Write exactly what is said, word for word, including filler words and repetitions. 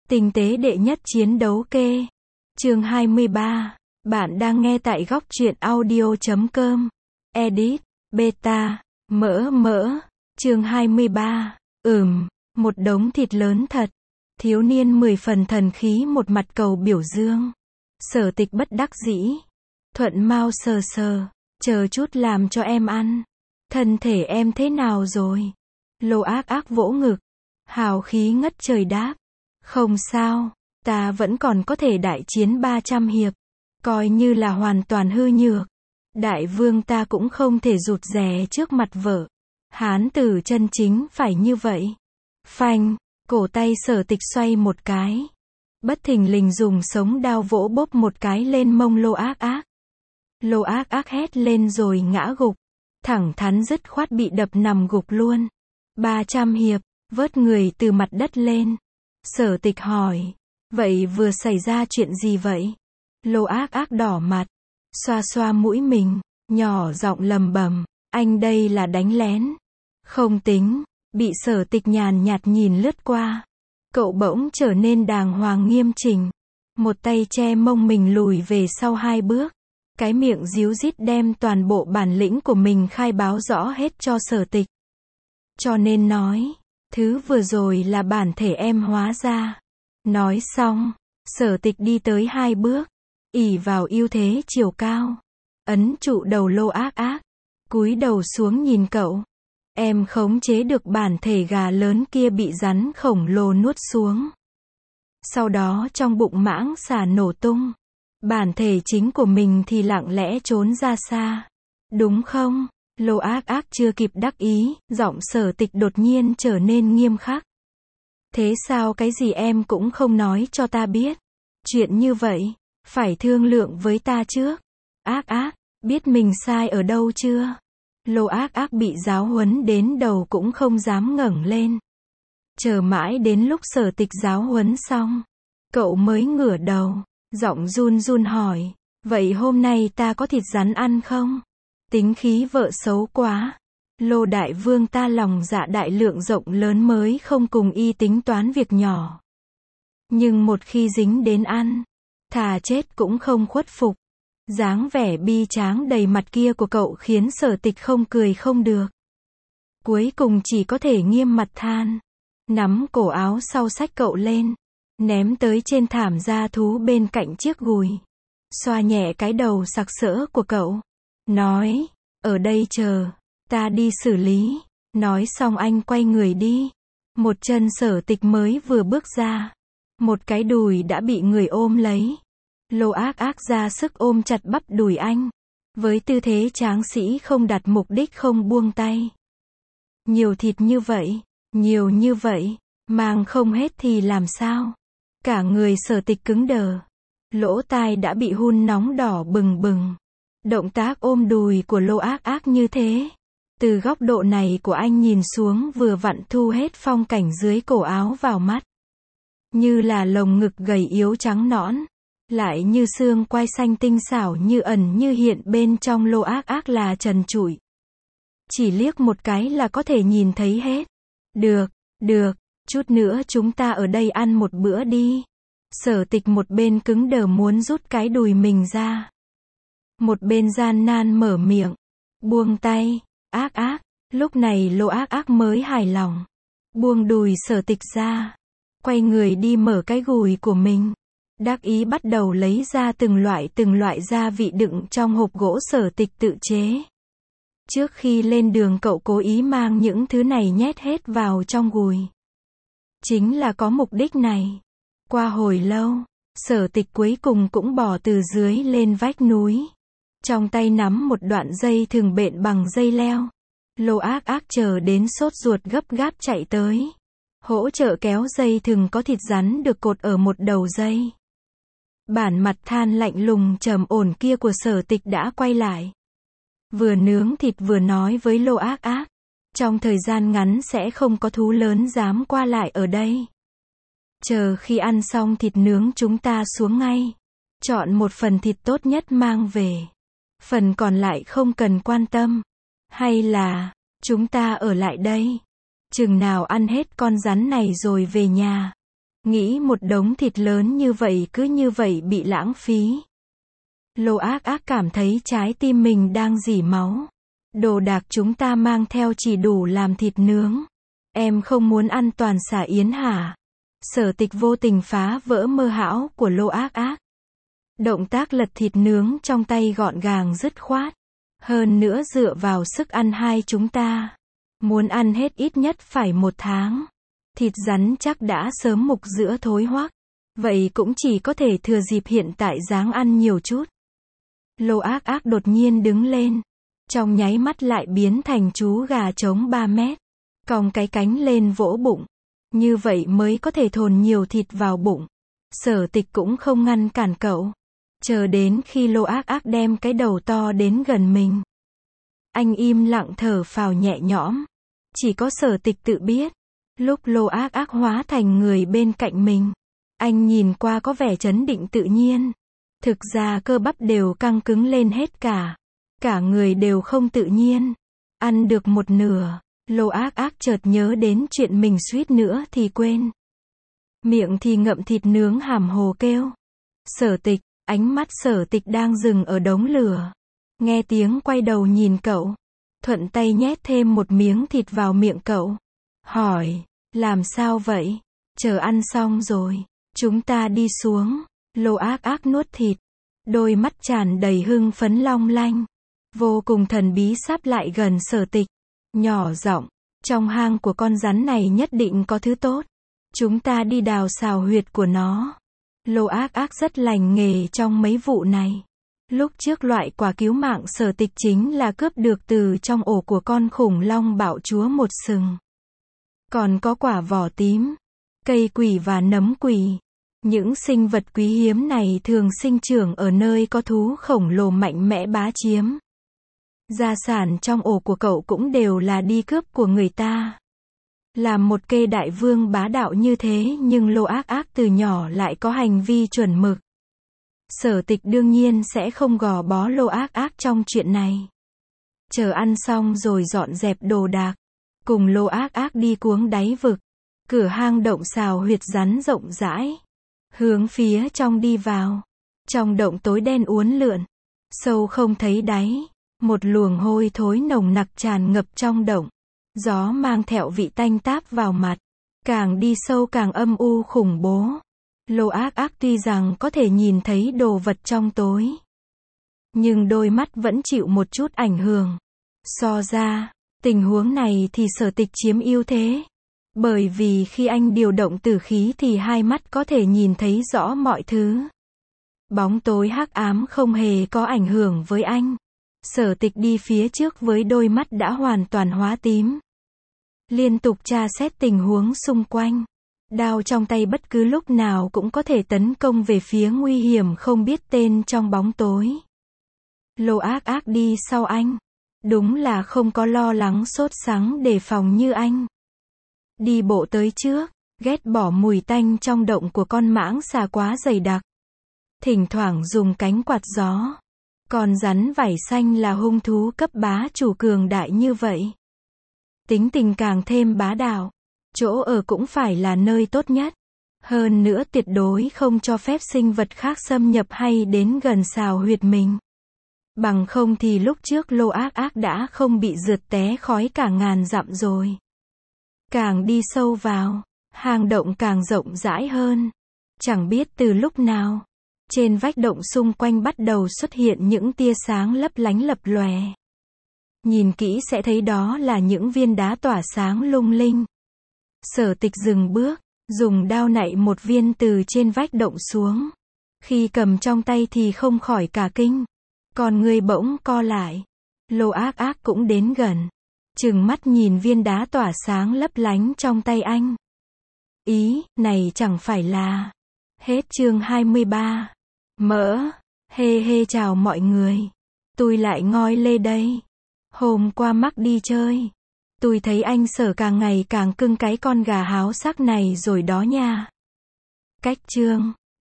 Tinh tế đệ nhất chiến đấu kê. Chương hai mươi ba. Bạn đang nghe tại góc truyện audio chấm com. Edit, beta, mỡ mỡ. Chương hai mươi ba. Ừm, một đống thịt lớn thật. Thiếu niên mười phần thần khí một mặt cầu biểu dương. Sở Tịch bất đắc dĩ. Thuận mau sờ sờ. Chờ chút làm cho em ăn. Thân thể em thế nào rồi? Lô Ác Ác vỗ ngực. Hào khí ngất trời đáp. Không sao, ta vẫn còn có thể đại chiến ba trăm hiệp. Coi như là hoàn toàn hư nhược. Đại vương ta cũng không thể rụt rè trước mặt vợ. Hán tử chân chính phải như vậy. Phanh, cổ tay Sở Tịch xoay một cái. Bất thình lình dùng sống đao vỗ bốp một cái lên mông Lô Ác Ác. Lô Ác Ác hét lên rồi ngã gục. Thẳng thắn dứt khoát bị đập nằm gục luôn. ba trăm hiệp, vớt người từ mặt đất lên. Sở Tịch hỏi. Vậy vừa xảy ra chuyện gì vậy? Lô Ác Ác đỏ mặt. Xoa xoa mũi mình. Nhỏ giọng lầm bầm. Anh đây là đánh lén. Không tính. Bị Sở Tịch nhàn nhạt nhìn lướt qua. Cậu bỗng trở nên đàng hoàng nghiêm chỉnh. Một tay che mông mình lùi về sau hai bước. Cái miệng díu dít đem toàn bộ bản lĩnh của mình khai báo rõ hết cho Sở Tịch. Cho nên nói. Thứ vừa rồi là bản thể em hóa ra. Nói xong, Sở Tịch đi tới hai bước, ỷ vào ưu thế chiều cao, ấn trụ đầu Lô Ác Ác, cúi đầu xuống nhìn cậu. Em khống chế được bản thể gà lớn kia bị rắn khổng lồ nuốt xuống. Sau đó trong bụng mãng xà nổ tung. Bản thể chính của mình thì lặng lẽ trốn ra xa. Đúng không? Lô Ác Ác chưa kịp đắc ý, giọng Sở Tịch đột nhiên trở nên nghiêm khắc. Thế sao cái gì em cũng không nói cho ta biết? Chuyện như vậy, phải thương lượng với ta trước. Ác Ác, biết mình sai ở đâu chưa? Lô Ác Ác bị giáo huấn đến đầu cũng không dám ngẩng lên. Chờ mãi đến lúc Sở Tịch giáo huấn xong, cậu mới ngửa đầu, giọng run run hỏi, vậy hôm nay ta có thịt rắn ăn không? Tính khí vợ xấu quá. Lô đại vương ta lòng dạ đại lượng rộng lớn mới không cùng y tính toán việc nhỏ. Nhưng một khi dính đến ăn, thà chết cũng không khuất phục. Dáng vẻ bi tráng đầy mặt kia của cậu khiến Sở Tịch không cười không được. Cuối cùng chỉ có thể nghiêm mặt than. Nắm cổ áo sau xách cậu lên. Ném tới trên thảm gia thú bên cạnh chiếc gùi. Xoa nhẹ cái đầu sặc sỡ của cậu. Nói, ở đây chờ. Ta đi xử lý. Nói xong anh quay người đi. Một chân Sở Tịch mới vừa bước ra. Một cái đùi đã bị người ôm lấy. Lô Ác Ác ra sức ôm chặt bắp đùi anh. Với tư thế tráng sĩ không đặt mục đích không buông tay. Nhiều thịt như vậy, nhiều như vậy, mang không hết thì làm sao? Cả người Sở Tịch cứng đờ. Lỗ tai đã bị hun nóng đỏ bừng bừng. Động tác ôm đùi của Lô Ác Ác như thế. Từ góc độ này của anh nhìn xuống vừa vặn thu hết phong cảnh dưới cổ áo vào mắt. Như là lồng ngực gầy yếu trắng nõn. Lại như xương quai xanh tinh xảo như ẩn như hiện bên trong Lô Ác Ác là trần trụi. Chỉ liếc một cái là có thể nhìn thấy hết. Được, được, chút nữa chúng ta ở đây ăn một bữa đi. Sở Tịch một bên cứng đờ muốn rút cái đùi mình ra. Một bên gian nan mở miệng. Buông tay. Ác Ác. Lúc này Lô Ác Ác mới hài lòng. Buông đùi Sở Tịch ra. Quay người đi mở cái gùi của mình. Đắc ý bắt đầu lấy ra từng loại từng loại gia vị đựng trong hộp gỗ Sở Tịch tự chế. Trước khi lên đường cậu cố ý mang những thứ này nhét hết vào trong gùi. Chính là có mục đích này. Qua hồi lâu, Sở Tịch cuối cùng cũng bò từ dưới lên vách núi. Trong tay nắm một đoạn dây thừng bện bằng dây leo. Lô Ác Ác chờ đến sốt ruột gấp gáp chạy tới. Hỗ trợ kéo dây thừng có thịt rắn được cột ở một đầu dây. Bản mặt than lạnh lùng trầm ổn kia của Sở Tịch đã quay lại. Vừa nướng thịt vừa nói với Lô Ác Ác. Trong thời gian ngắn sẽ không có thú lớn dám qua lại ở đây. Chờ khi ăn xong thịt nướng chúng ta xuống ngay. Chọn một phần thịt tốt nhất mang về. Phần còn lại không cần quan tâm. Hay là, chúng ta ở lại đây. Chừng nào ăn hết con rắn này rồi về nhà. Nghĩ một đống thịt lớn như vậy cứ như vậy bị lãng phí. Lô Ác Ác cảm thấy trái tim mình đang rỉ máu. Đồ đạc chúng ta mang theo chỉ đủ làm thịt nướng. Em không muốn ăn toàn sả yến hả? Sở Tịch vô tình phá vỡ mơ hão của Lô Ác Ác. Động tác lật thịt nướng trong tay gọn gàng dứt khoát. Hơn nữa dựa vào sức ăn hai chúng ta. Muốn ăn hết ít nhất phải một tháng. Thịt rắn chắc đã sớm mục giữa thối hoắc. Vậy cũng chỉ có thể thừa dịp hiện tại ráng ăn nhiều chút. Lô Ác Ác đột nhiên đứng lên. Trong nháy mắt lại biến thành chú gà trống ba mét. Cong cái cánh lên vỗ bụng. Như vậy mới có thể thồn nhiều thịt vào bụng. Sở Tịch cũng không ngăn cản cậu. Chờ đến khi Lô Ác Ác đem cái đầu to đến gần mình. Anh im lặng thở phào nhẹ nhõm. Chỉ có Sở Tịch tự biết. Lúc Lô Ác Ác hóa thành người bên cạnh mình. Anh nhìn qua có vẻ trấn định tự nhiên. Thực ra cơ bắp đều căng cứng lên hết cả. Cả người đều không tự nhiên. Ăn được một nửa. Lô Ác Ác chợt nhớ đến chuyện mình suýt nữa thì quên. Miệng thì ngậm thịt nướng hàm hồ kêu. Sở Tịch, ánh mắt Sở Tịch đang dừng ở đống lửa. Nghe tiếng quay đầu nhìn cậu. Thuận tay nhét thêm một miếng thịt vào miệng cậu. Hỏi, làm sao vậy? Chờ ăn xong rồi. Chúng ta đi xuống. Lô Ác Ác nuốt thịt. Đôi mắt tràn đầy hưng phấn long lanh. Vô cùng thần bí sáp lại gần Sở Tịch. Nhỏ giọng, trong hang của con rắn này nhất định có thứ tốt. Chúng ta đi đào xào huyệt của nó. Lô Ác Ác rất lành nghề trong mấy vụ này. Lúc trước loại quả cứu mạng Sở Tịch chính là cướp được từ trong ổ của con khủng long bạo chúa một sừng. Còn có quả vỏ tím, cây quỷ và nấm quỷ. Những sinh vật quý hiếm này thường sinh trưởng ở nơi có thú khổng lồ mạnh mẽ bá chiếm. Gia sản trong ổ của cậu cũng đều là đi cướp của người ta. Làm một kê đại vương bá đạo như thế nhưng Lô Ác Ác từ nhỏ lại có hành vi chuẩn mực. Sở Tịch đương nhiên sẽ không gò bó Lô Ác Ác trong chuyện này. Chờ ăn xong rồi dọn dẹp đồ đạc. Cùng Lô Ác Ác đi cuống đáy vực. Cửa hang động xào huyệt rắn rộng rãi. Hướng phía trong đi vào. Trong động tối đen uốn lượn. Sâu không thấy đáy. Một luồng hôi thối nồng nặc tràn ngập trong động. Gió mang theo vị tanh táp vào mặt. Càng đi sâu càng âm u khủng bố. Lô Ác Ác tuy rằng có thể nhìn thấy đồ vật trong tối. Nhưng đôi mắt vẫn chịu một chút ảnh hưởng. So ra, tình huống này thì Sở Tịch chiếm ưu thế. Bởi vì khi anh điều động tử khí thì hai mắt có thể nhìn thấy rõ mọi thứ. Bóng tối hắc ám không hề có ảnh hưởng với anh. Sở Tịch đi phía trước với đôi mắt đã hoàn toàn hóa tím. Liên tục tra xét tình huống xung quanh. Đao trong tay bất cứ lúc nào cũng có thể tấn công về phía nguy hiểm không biết tên trong bóng tối. Lô Ác Ác đi sau anh. Đúng là không có lo lắng sốt sắng đề phòng như anh. Đi bộ tới trước, ghét bỏ mùi tanh trong động của con mãng xà quá dày đặc. Thỉnh thoảng dùng cánh quạt gió. Còn rắn vảy xanh là hung thú cấp bá chủ cường đại như vậy. Tính tình càng thêm bá đạo. Chỗ ở cũng phải là nơi tốt nhất. Hơn nữa tuyệt đối không cho phép sinh vật khác xâm nhập hay đến gần xào huyệt mình. Bằng không thì lúc trước Lô Ác Ác đã không bị rượt té khói cả ngàn dặm rồi. Càng đi sâu vào, hang động càng rộng rãi hơn. Chẳng biết từ lúc nào, trên vách động xung quanh bắt đầu xuất hiện những tia sáng lấp lánh lập lòe. Nhìn kỹ sẽ thấy đó là những viên đá tỏa sáng lung linh. Sở Tịch dừng bước, dùng đao nạy một viên từ trên vách động xuống. Khi cầm trong tay thì không khỏi cả kinh. Còn người bỗng co lại. Lô Ác Ác cũng đến gần. Trừng mắt nhìn viên đá tỏa sáng lấp lánh trong tay anh. Ý, này chẳng phải là... Hết chương hai mươi ba. Mỡ. Hê hê chào mọi người. Tôi lại ngoi lê đây. Hôm qua mắc đi chơi. Tôi thấy anh Sở càng ngày càng cưng cái con gà háo sắc này rồi đó nha. Cách chương